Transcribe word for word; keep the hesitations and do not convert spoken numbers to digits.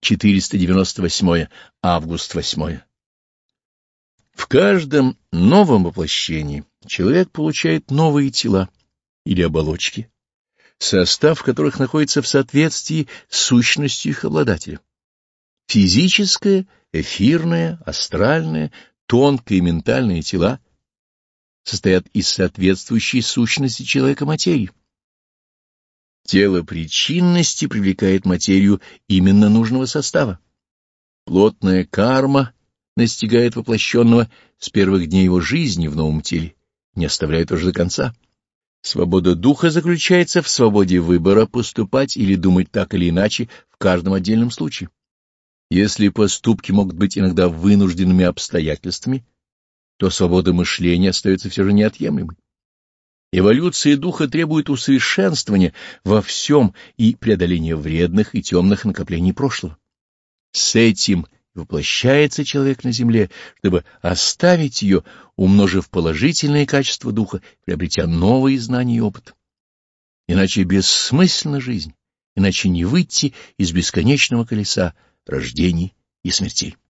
четыреста девяносто восьмое, август восьмое. В каждом новом воплощении человек получает новые тела или оболочки, состав которых находится в соответствии с сущностью их обладателя. Физическое, эфирное, астральное, тонкое и ментальное тела состоят из соответствующей сущности человека материи. Тело причинности привлекает материю именно нужного состава. Плотная карма настигает воплощенного с первых дней его жизни в новом теле, не оставляет уже до конца. Свобода духа заключается в свободе выбора поступать или думать так или иначе в каждом отдельном случае. Если поступки могут быть иногда вынужденными обстоятельствами, то свобода мышления остается все же неотъемлемой. Эволюция духа требует усовершенствования во всем и преодоления вредных и темных накоплений прошлого. С этим воплощается человек на земле, чтобы оставить ее, умножив положительные качества духа, приобретя новые знания и опыт. Иначе бессмысленна жизнь, иначе не выйти из бесконечного колеса рождений и смертей.